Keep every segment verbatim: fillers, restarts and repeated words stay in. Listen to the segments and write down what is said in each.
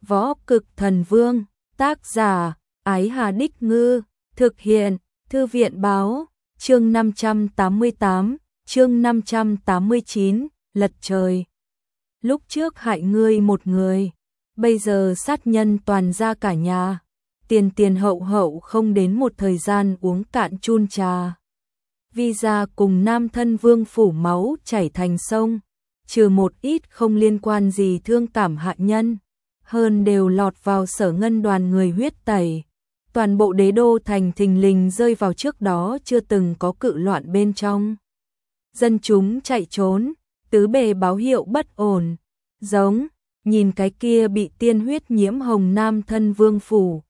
Võ Cực Thần Vương, tác giả, Ái Hà Đích Ngư, thực hiện, Thư viện Báo, chương năm trăm tám mươi tám, chương năm trăm tám mươi chín, lật trời. Lúc trước hại ngươi một người, bây giờ sát nhân toàn ra cả nhà, tiền tiền hậu hậu không đến một thời gian uống cạn chun trà. Vi gia cùng nam thân vương phủ máu chảy thành sông, trừ một ít không liên quan gì thương cảm hạ nhân, hơn đều lọt vào Sở Ngân đoàn người huyết tẩy. Toàn bộ đế đô thành thình lình rơi vào trước đó chưa từng có cự loạn bên trong. Dân chúng chạy trốn, tứ bề báo hiệu bất ổn, giống, nhìn cái kia bị tiên huyết nhiễm hồng nam thân vương phủ.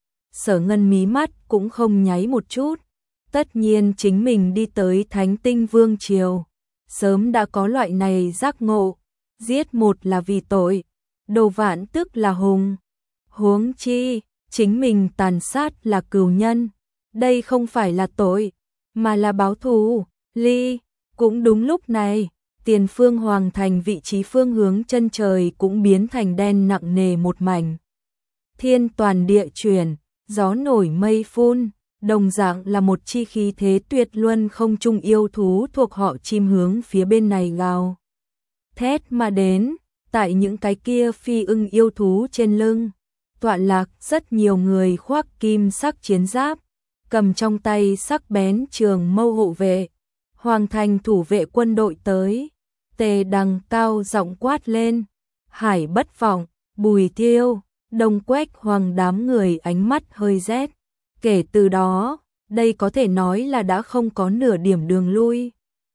Sở Ngân mí mắt cũng không nháy một chút, tất nhiên chính mình đi tới Thánh Tinh Vương triều, sớm đã có loại này giác ngộ, giết một là vì tội, đồ vạn tức là hùng. Huống chi, chính mình tàn sát là cừu nhân, đây không phải là tội, mà là báo thù. Ly, cũng đúng lúc này, tiền phương hoàng thành vị trí phương hướng chân trời cũng biến thành đen nặng nề một mảnh. Thiên toàn địa chuyển, gió nổi mây phun, đồng dạng là một chi khí thế tuyệt luân không trung yêu thú thuộc họ chim hướng phía bên này gào thét mà đến, tại những cái kia phi ưng yêu thú trên lưng tọa lạc rất nhiều người khoác kim sắc chiến giáp, cầm trong tay sắc bén trường mâu hộ vệ. Hoàng thành thủ vệ quân đội tới, Tề Đằng cao giọng quát lên, Hải Bất Vọng, Bùi Thiêu, Đông Quách Hoàng đám người ánh mắt hơi rét. Kể từ đó, đây có thể nói là đã không có nửa điểm đường lui.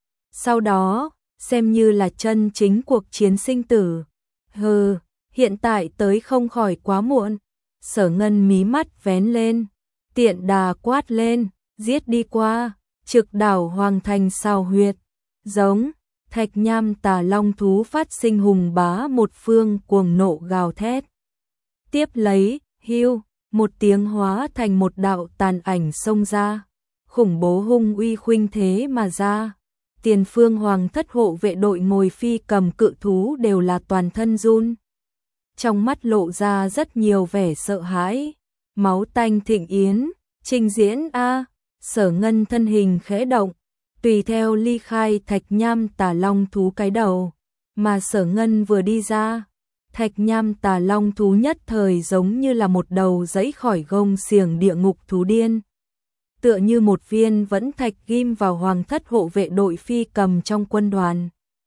Sau đó, xem như là chân chính cuộc chiến sinh tử. Hừ, hiện tại tới không khỏi quá muộn. Sở Ngân mí mắt vén lên, tiện đà quát lên, giết đi qua, trực đảo hoàng thành sao huyệt. Giống, thạch nham tà long thú phát sinh hùng bá một phương cuồng nộ gào thét. Tiếp lấy, hưu, một tiếng hóa thành một đạo tàn ảnh xông ra, khủng bố hung uy khuynh thế mà ra. Tiền phương hoàng thất hộ vệ đội ngồi phi cầm cự thú đều là toàn thân run. Trong mắt lộ ra rất nhiều vẻ sợ hãi, máu tanh thịnh yến, trình diễn a. Sở Ngân thân hình khẽ động, tùy theo ly khai thạch nham tà long thú cái đầu, mà Sở Ngân vừa đi ra, thạch nham tà long thú nhất thời giống như là một đầu giãy khỏi gông xiềng địa ngục thú điên, tựa như một viên vẫn thạch ghim vào hoàng thất hộ vệ đội phi cầm trong quân đoàn.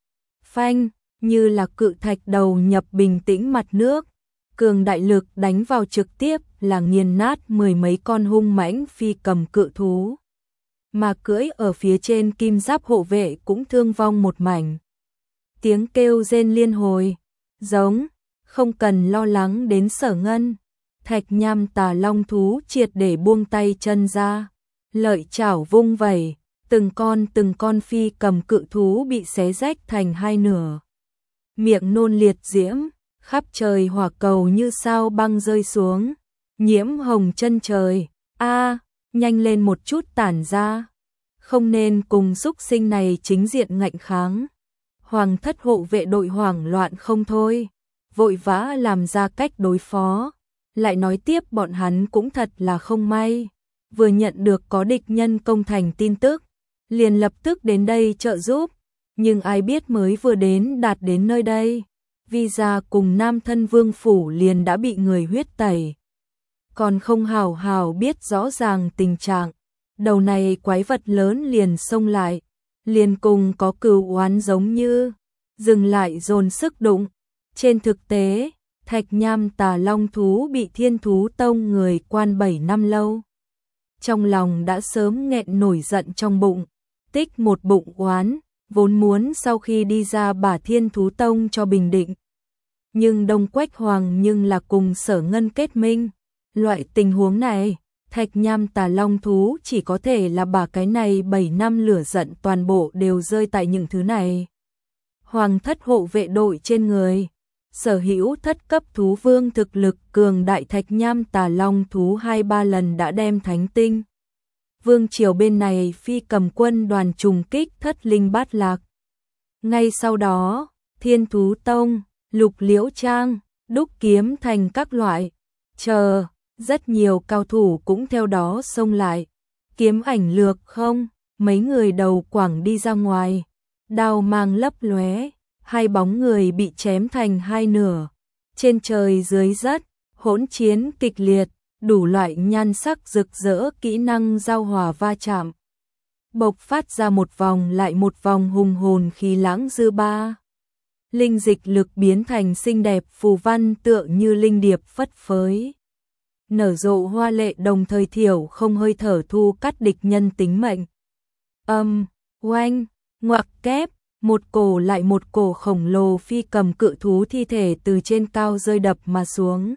Phanh, như là cự thạch đầu nhập bình tĩnh mặt nước, cường đại lực đánh vào trực tiếp là nghiền nát mười mấy con hung mãnh phi cầm cự thú. Mà cưỡi ở phía trên kim giáp hộ vệ cũng thương vong một mảnh. Tiếng kêu rên liên hồi, giống, không cần lo lắng đến Sở Ngân. Thạch nham tà long thú triệt để buông tay chân ra, lợi chảo vung vẩy, từng con từng con phi cầm cự thú bị xé rách thành hai nửa. Miệng nôn liệt diễm, khắp trời hỏa cầu như sao băng rơi xuống, nhiễm hồng chân trời. A, nhanh lên một chút tản ra, không nên cùng xúc sinh này chính diện ngạnh kháng. Hoàng thất hộ vệ đội hoảng loạn không thôi, vội vã làm ra cách đối phó. Lại nói tiếp bọn hắn cũng thật là không may, vừa nhận được có địch nhân công thành tin tức, liền lập tức đến đây trợ giúp. Nhưng ai biết mới vừa đến đạt đến nơi đây, Vi gia cùng nam thân vương phủ liền đã bị người huyết tẩy. Còn không hào hào biết rõ ràng tình trạng, đầu này quái vật lớn liền xông lại, liền cùng có cừu oán giống như, dừng lại dồn sức đụng. Trên thực tế, thạch nham tà long thú bị Thiên Thú Tông người quan bảy năm lâu. Trong lòng đã sớm nghẹn nổi giận trong bụng, tích một bụng oán, vốn muốn sau khi đi ra bả Thiên Thú Tông cho bình định. Nhưng Đông Quách Hoàng nhưng là cùng Sở Ngân kết minh, loại tình huống này, thạch nham tà long thú chỉ có thể là bả cái này bảy năm lửa giận toàn bộ đều rơi tại những thứ này. Hoàng thất hộ vệ đội trên người, sở hữu thất cấp thú vương thực lực cường đại thạch nham tà long thú hai ba lần đã đem Thánh Tinh Vương triều bên này phi cầm quân đoàn trùng kích thất linh bát lạc. Ngay sau đó, Thiên Thú Tông, Lục Liễu Trang, đúc kiếm thành các loại. Chờ, rất nhiều cao thủ cũng theo đó xông lại. Kiếm ảnh lược không, mấy người đầu quẳng đi ra ngoài. Đao mang lấp lóe, hai bóng người bị chém thành hai nửa. Trên trời dưới đất, hỗn chiến kịch liệt, đủ loại nhan sắc rực rỡ kỹ năng giao hòa va chạm. Bộc phát ra một vòng lại một vòng hùng hồn khí lãng dư ba. Linh dịch lực biến thành xinh đẹp phù văn tựa như linh điệp phất phới. Nở rộ hoa lệ đồng thời thiểu không hơi thở thu cắt địch nhân tính mệnh. Âm, oanh, ngoặc kép, một cổ lại một cổ khổng lồ phi cầm cự thú thi thể từ trên cao rơi đập mà xuống.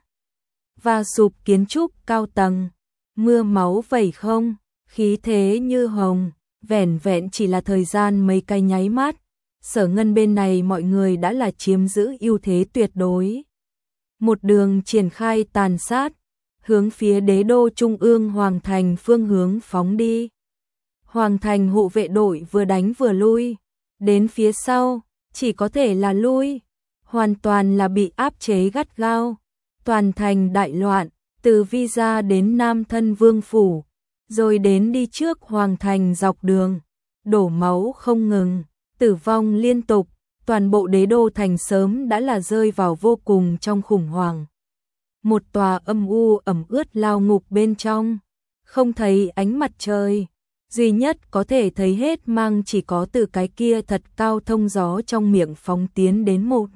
Và sụp kiến trúc cao tầng, mưa máu vẩy không, khí thế như hồng, vẻn vẹn chỉ là thời gian mấy cái nháy mắt. Sở Ngân bên này mọi người đã là chiếm giữ ưu thế tuyệt đối. Một đường triển khai tàn sát, hướng phía đế đô trung ương Hoàng Thành phương hướng phóng đi. Hoàng Thành hộ vệ đội vừa đánh vừa lui, đến phía sau, chỉ có thể là lui, hoàn toàn là bị áp chế gắt gao. Toàn thành đại loạn, từ Vi gia đến Nam Thân Vương Phủ, rồi đến đi trước Hoàng Thành dọc đường, đổ máu không ngừng, tử vong liên tục, toàn bộ đế đô thành sớm đã là rơi vào vô cùng trong khủng hoảng. Một tòa âm u ẩm ướt lao ngục bên trong, không thấy ánh mặt trời, duy nhất có thể thấy hết mang chỉ có từ cái kia thật cao thông gió trong miệng phóng tiến đến một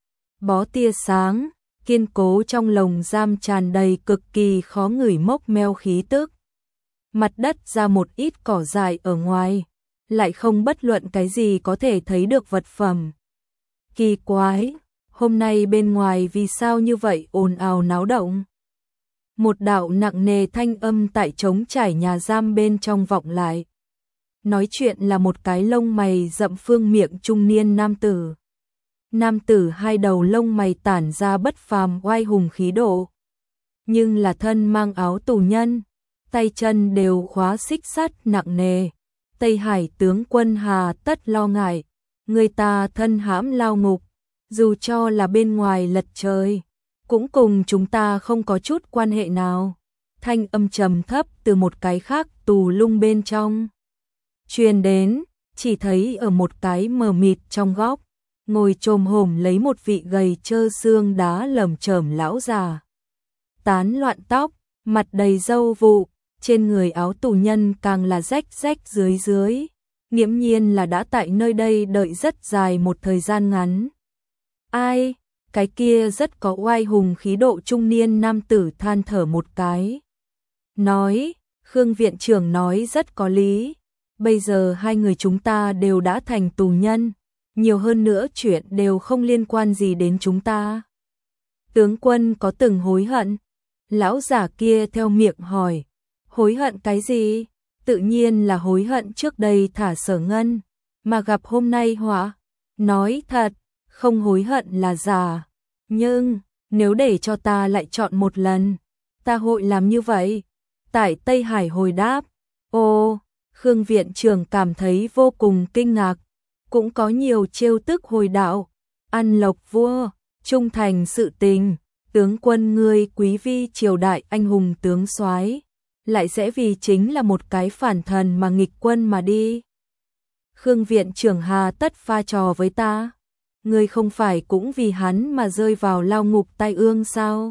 bó tia sáng, kiên cố trong lồng giam tràn đầy cực kỳ khó ngửi mốc meo khí tức. Mặt đất ra một ít cỏ dại ở ngoài, lại không bất luận cái gì có thể thấy được vật phẩm. Kỳ quái, hôm nay bên ngoài vì sao như vậy ồn ào náo động? Một đạo nặng nề thanh âm tại trống trải nhà giam bên trong vọng lại. Nói chuyện là một cái lông mày rậm phương miệng trung niên nam tử. Nam tử hai đầu lông mày tản ra bất phàm oai hùng khí độ. Nhưng là thân mang áo tù nhân, tay chân đều khóa xích sắt nặng nề. Tây Hải tướng quân hà tất lo ngại, người ta thân hãm lao ngục, dù cho là bên ngoài lật trời, cũng cùng chúng ta không có chút quan hệ nào. Thanh âm trầm thấp từ một cái khác tù lung bên trong truyền đến, chỉ thấy ở một cái mờ mịt trong góc, ngồi chồm hổm lấy một vị gầy trơ xương đá lởm chởm lão già. Tán loạn tóc, mặt đầy râu vụ, trên người áo tù nhân càng là rách rách dưới dưới, nghiễm nhiên là đã tại nơi đây đợi rất dài một thời gian ngắn. Ai? Cái kia rất có oai hùng khí độ trung niên nam tử than thở một cái. Nói, Khương viện trưởng nói rất có lý, bây giờ hai người chúng ta đều đã thành tù nhân, nhiều hơn nữa chuyện đều không liên quan gì đến chúng ta. Tướng quân có từng hối hận? Lão giả kia theo miệng hỏi, hối hận cái gì? Tự nhiên là hối hận trước đây thả Sở Ngân, mà gặp hôm nay họa. Nói thật, không hối hận là giả, nhưng nếu để cho ta lại chọn một lần, ta hội làm như vậy. Tại Tây Hải hồi đáp, ô, Khương viện trưởng cảm thấy vô cùng kinh ngạc, cũng có nhiều trêu tức hồi đạo, ăn lộc vua, trung thành sự tình, tướng quân ngươi quý vi triều đại anh hùng tướng soái, lại sẽ vì chính là một cái phản thần mà nghịch quân mà đi. Khương viện trưởng hà tất pha trò với ta, ngươi không phải cũng vì hắn mà rơi vào lao ngục tai ương sao?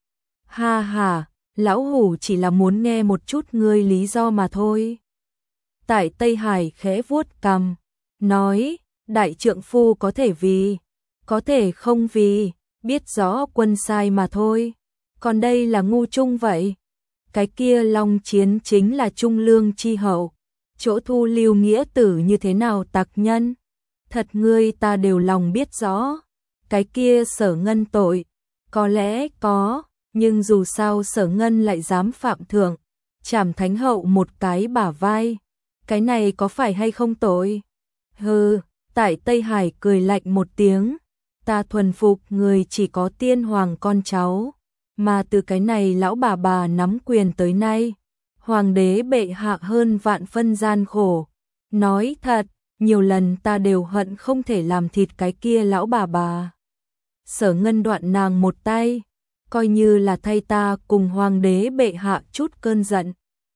Ha ha, lão hủ chỉ là muốn nghe một chút ngươi lý do mà thôi. Tại Tây Hải khẽ vuốt cằm, nói, đại trượng phu có thể vì, có thể không vì, biết rõ quân sai mà thôi. Còn đây là ngu trung vậy. Cái kia long chiến chính là trung lương chi hậu, chỗ thu lưu nghĩa tử như thế nào tặc nhân. Thật ngươi ta đều lòng biết rõ, cái kia Sở Ngân tội, có lẽ có, nhưng dù sao Sở Ngân lại dám phạm thượng, chảm thánh hậu một cái bả vai, cái này có phải hay không tội? Hừ, tại Tây Hải cười lạnh một tiếng, ta thuần phục người chỉ có tiên hoàng con cháu, mà từ cái này lão bà bà nắm quyền tới nay, hoàng đế bệ hạ hơn vạn phân gian khổ. Nói thật, nhiều lần ta đều hận không thể làm thịt cái kia lão bà bà. Sở Ngân đoạn nàng một tay, coi như là thay ta cùng hoàng đế bệ hạ chút cơn giận.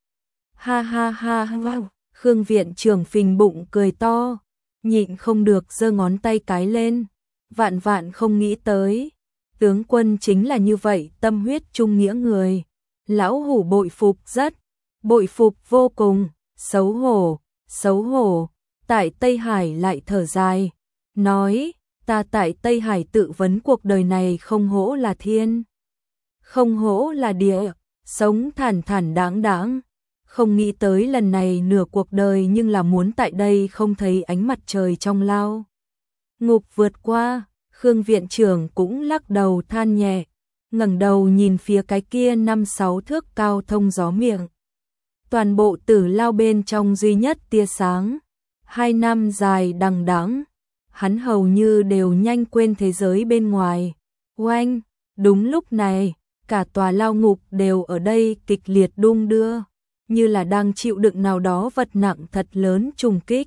Ha ha ha ha, Khương viện trưởng phình bụng cười to, nhịn không được giơ ngón tay cái lên, vạn vạn không nghĩ tới. Tướng quân chính là như vậy tâm huyết trung nghĩa người, lão hủ bội phục rất, bội phục vô cùng, xấu hổ, xấu hổ. Tại Tây Hải lại thở dài, nói, ta tại Tây Hải tự vấn cuộc đời này không hổ là thiên, không hổ là địa, sống thản thản đáng đáng. Không nghĩ tới lần này nửa cuộc đời nhưng là muốn tại đây không thấy ánh mặt trời trong lao ngục vượt qua. Khương viện trưởng cũng lắc đầu than nhẹ, ngẩng đầu nhìn phía cái kia năm sáu thước cao thông gió miệng. Toàn bộ tử lao bên trong duy nhất tia sáng, hai năm dài đằng đẵng, hắn hầu như đều nhanh quên thế giới bên ngoài. Oanh, đúng lúc này, cả tòa lao ngục đều ở đây kịch liệt đung đưa, như là đang chịu đựng nào đó vật nặng thật lớn trùng kích.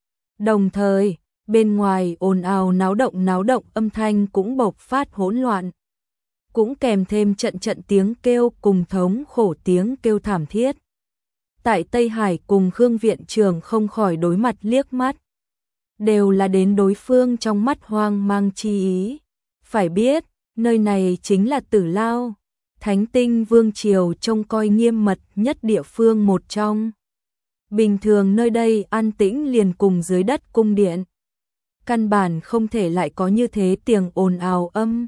Đồng thời, bên ngoài ồn ào náo động náo động âm thanh cũng bộc phát hỗn loạn. Cũng kèm thêm trận trận tiếng kêu cùng thống khổ tiếng kêu thảm thiết. Tại Tây Hải cùng Khương viện trưởng không khỏi đối mặt liếc mắt. Đều là đến đối phương trong mắt hoang mang chi ý. Phải biết, nơi này chính là Tử Lao, Thánh Tinh Vương Triều trông coi nghiêm mật nhất địa phương một trong. Bình thường nơi đây an tĩnh liền cùng dưới đất cung điện. Căn bản không thể lại có như thế tiếng ồn ào âm.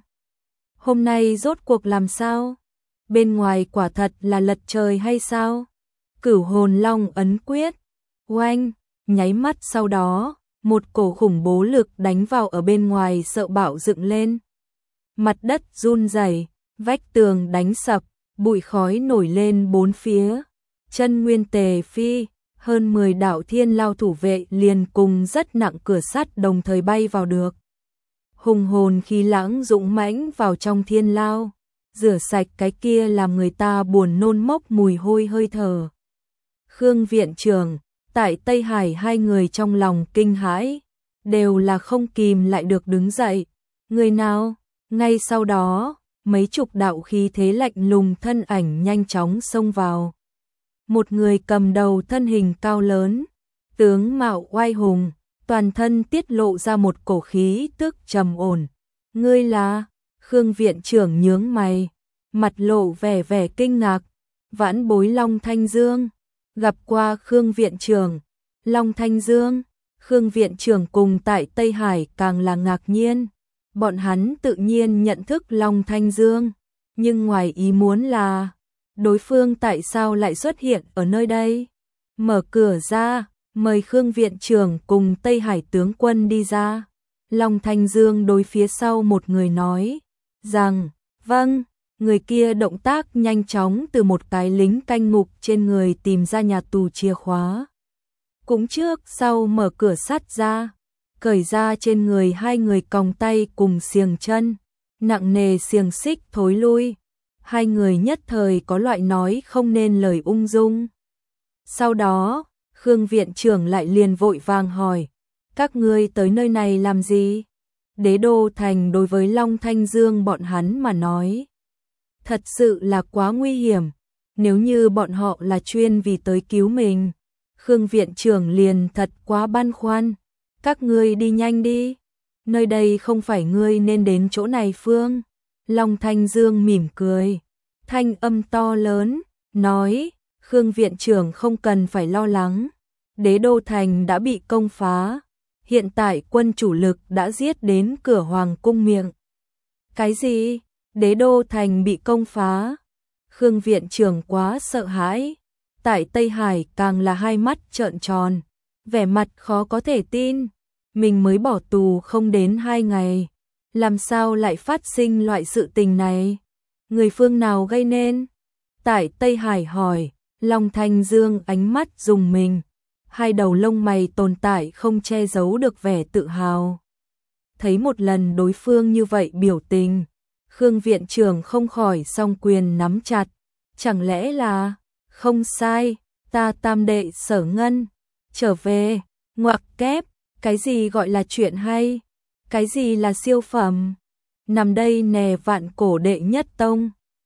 Hôm nay rốt cuộc làm sao? Bên ngoài quả thật là lật trời hay sao? Cửu hồn long ấn quyết. Oanh, nháy mắt sau đó, một cổ khủng bố lực đánh vào ở bên ngoài sợ bạo dựng lên. Mặt đất run rẩy, vách tường đánh sập, bụi khói nổi lên bốn phía. Chân nguyên tề phi, hơn mười đạo thiên lao thủ vệ liền cùng rất nặng cửa sắt đồng thời bay vào được. Hùng hồn khí lãng dũng mãnh vào trong thiên lao, rửa sạch cái kia làm người ta buồn nôn mốc mùi hôi hơi thở. Khương viện trưởng, tại Tây Hải hai người trong lòng kinh hãi, đều là không kìm lại được đứng dậy. Người nào? Ngay sau đó, mấy chục đạo khí thế lạnh lùng thân ảnh nhanh chóng xông vào. Một người cầm đầu thân hình cao lớn, tướng mạo oai hùng, toàn thân tiết lộ ra một cổ khí tức trầm ổn. Ngươi là? Khương viện trưởng nhướng mày, mặt lộ vẻ vẻ kinh ngạc. Vãn bối Long Thanh Dương, gặp qua Khương viện trưởng. Long Thanh Dương, Khương viện trưởng cùng tại Tây Hải càng là ngạc nhiên. Bọn hắn tự nhiên nhận thức Long Thanh Dương, nhưng ngoài ý muốn là đối phương tại sao lại xuất hiện ở nơi đây? Mở cửa ra, mời Khương viện trưởng cùng Tây Hải tướng quân đi ra. Long Thanh Dương đối phía sau một người nói rằng, vâng, người kia động tác nhanh chóng từ một cái lính canh ngục trên người tìm ra nhà tù chìa khóa. Cũng trước sau mở cửa sắt ra, cởi ra trên người hai người còng tay cùng xiềng chân, nặng nề xiềng xích thối lui. Hai người nhất thời có loại nói không nên lời ung dung. Sau đó, Khương viện trưởng lại liền vội vàng hỏi, các ngươi tới nơi này làm gì? Đế đô thành đối với Long Thanh Dương bọn hắn mà nói, thật sự là quá nguy hiểm. Nếu như bọn họ là chuyên vì tới cứu mình, Khương viện trưởng liền thật quá băn khoăn. Các ngươi đi nhanh đi, nơi đây không phải ngươi nên đến chỗ này phương. Long Thanh Dương mỉm cười, thanh âm to lớn, nói, Khương viện trưởng không cần phải lo lắng. Đế đô thành đã bị công phá, hiện tại quân chủ lực đã giết đến cửa hoàng cung miệng. Cái gì? Đế đô thành bị công phá? Khương viện trưởng quá sợ hãi, tại Tây Hải càng là hai mắt trợn tròn, vẻ mặt khó có thể tin. Mình mới bỏ tù không đến hai ngày, làm sao lại phát sinh loại sự tình này? Người phương nào gây nên? Tại Tây Hải hỏi. Long Thanh Dương ánh mắt rùng mình, hai đầu lông mày tồn tại không che giấu được vẻ tự hào. Thấy một lần đối phương như vậy biểu tình, Khương viện trưởng không khỏi song quyền nắm chặt. Chẳng lẽ là, không sai, ta tam đệ Sở Ngân, trở về, ngoặc kép, cái gì gọi là chuyện hay, cái gì là siêu phẩm. nằm đây nè vạn cổ đệ nhất tông.